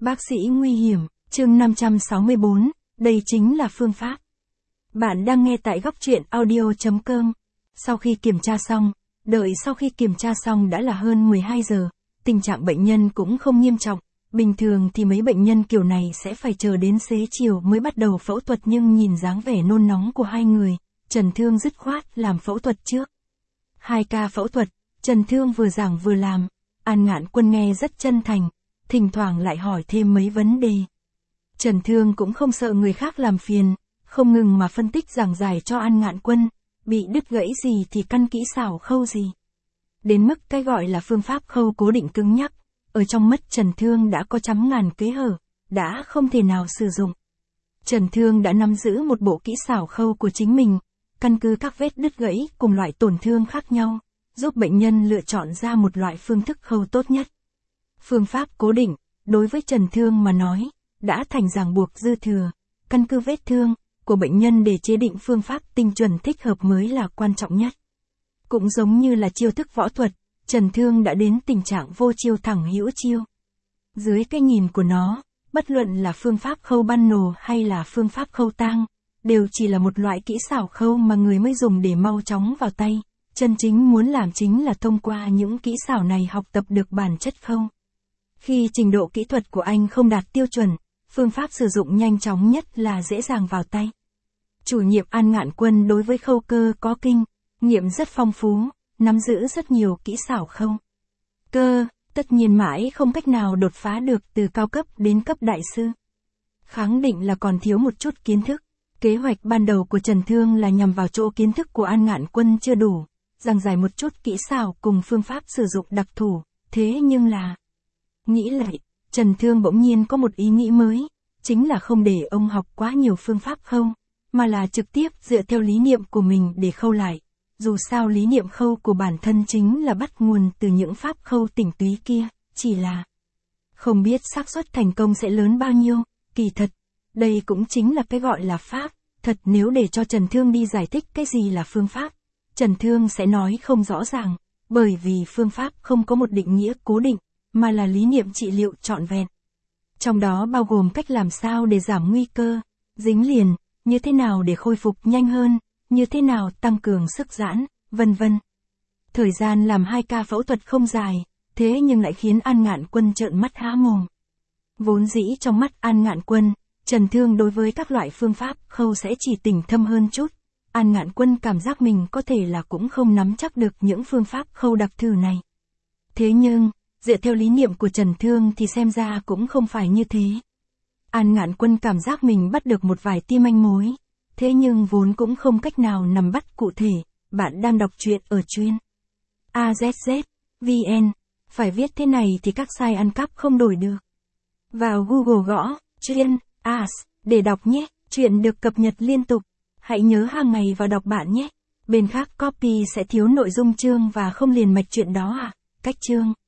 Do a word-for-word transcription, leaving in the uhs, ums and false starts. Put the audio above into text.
Bác sĩ nguy hiểm, chương năm trăm sáu mươi bốn, đây chính là phương pháp. Bạn đang nghe tại góc truyện audio chấm com. Sau khi kiểm tra xong, đợi sau khi kiểm tra xong đã là hơn mười hai giờ, tình trạng bệnh nhân cũng không nghiêm trọng. Bình thường thì mấy bệnh nhân kiểu này sẽ phải chờ đến xế chiều mới bắt đầu phẫu thuật, nhưng nhìn dáng vẻ nôn nóng của hai người, Trần Thương dứt khoát làm phẫu thuật trước. Hai ca phẫu thuật, Trần Thương vừa giảng vừa làm, An Ngạn Quân nghe rất chân thành, thỉnh thoảng lại hỏi thêm mấy vấn đề. Trần Thương cũng không sợ người khác làm phiền, không ngừng mà phân tích giảng giải cho An Ngạn Quân, bị đứt gãy gì thì căn kỹ xảo khâu gì. Đến mức cái gọi là phương pháp khâu cố định cứng nhắc, ở trong mắt Trần Thương đã có trăm ngàn kẽ hở, đã không thể nào sử dụng. Trần Thương đã nắm giữ một bộ kỹ xảo khâu của chính mình, căn cứ các vết đứt gãy cùng loại tổn thương khác nhau, giúp bệnh nhân lựa chọn ra một loại phương thức khâu tốt nhất. Phương pháp cố định, đối với Trần Thương mà nói, đã thành ràng buộc dư thừa, căn cứ vết thương của bệnh nhân để chế định phương pháp tinh chuẩn thích hợp mới là quan trọng nhất. Cũng giống như là chiêu thức võ thuật, Trần Thương đã đến tình trạng vô chiêu thẳng hữu chiêu. Dưới cái nhìn của nó, bất luận là phương pháp khâu ban nồ hay là phương pháp khâu tang, đều chỉ là một loại kỹ xảo khâu mà người mới dùng để mau chóng vào tay. Chân chính muốn làm chính là thông qua những kỹ xảo này học tập được bản chất khâu. Khi trình độ kỹ thuật của anh không đạt tiêu chuẩn, phương pháp sử dụng nhanh chóng nhất là dễ dàng vào tay. Chủ nhiệm An Ngạn Quân đối với khâu cơ có kinh nghiệm rất phong phú, nắm giữ rất nhiều kỹ xảo khâu. Cơ, tất nhiên mãi không cách nào đột phá được từ cao cấp đến cấp đại sư. Khẳng định là còn thiếu một chút kiến thức. Kế hoạch ban đầu của Trần Thương là nhằm vào chỗ kiến thức của An Ngạn Quân chưa đủ, giảng giải một chút kỹ xảo cùng phương pháp sử dụng đặc thù, thế nhưng là... Nghĩ lại, Trần Thương bỗng nhiên có một ý nghĩ mới, chính là không để ông học quá nhiều phương pháp khâu, mà là trực tiếp dựa theo lý niệm của mình để khâu lại. Dù sao lý niệm khâu của bản thân chính là bắt nguồn từ những pháp khâu tinh túy kia, chỉ là không biết xác suất thành công sẽ lớn bao nhiêu. Kỳ thật, đây cũng chính là cái gọi là pháp. Thật nếu để cho Trần Thương đi giải thích cái gì là phương pháp, Trần Thương sẽ nói không rõ ràng, bởi vì phương pháp không có một định nghĩa cố định, mà là lý niệm trị liệu trọn vẹn. Trong đó bao gồm cách làm sao để giảm nguy cơ, dính liền, như thế nào để khôi phục nhanh hơn, như thế nào tăng cường sức giãn, vân vân. Thời gian làm hai ca phẫu thuật không dài, thế nhưng lại khiến An Ngạn Quân trợn mắt há mồm. Vốn dĩ trong mắt An Ngạn Quân, Trần Thương đối với các loại phương pháp khâu sẽ chỉ tỉnh thâm hơn chút. An Ngạn Quân cảm giác mình có thể là cũng không nắm chắc được những phương pháp khâu đặc thù này. Thế nhưng, dựa theo lý niệm của Trần Thương thì xem ra cũng không phải như thế. An Ngạn Quân cảm giác mình bắt được một vài tia manh mối, thế nhưng vốn cũng không cách nào nắm bắt cụ thể. Bạn đang đọc truyện ở chuyên a zét zét vê en, phải viết thế này thì các site ăn cắp không đổi được. Vào Google gõ chuyên as để đọc nhé, truyện được cập nhật liên tục. Hãy nhớ hàng ngày vào đọc bạn nhé. Bên khác copy sẽ thiếu nội dung chương và không liền mạch truyện đó à. Cách chương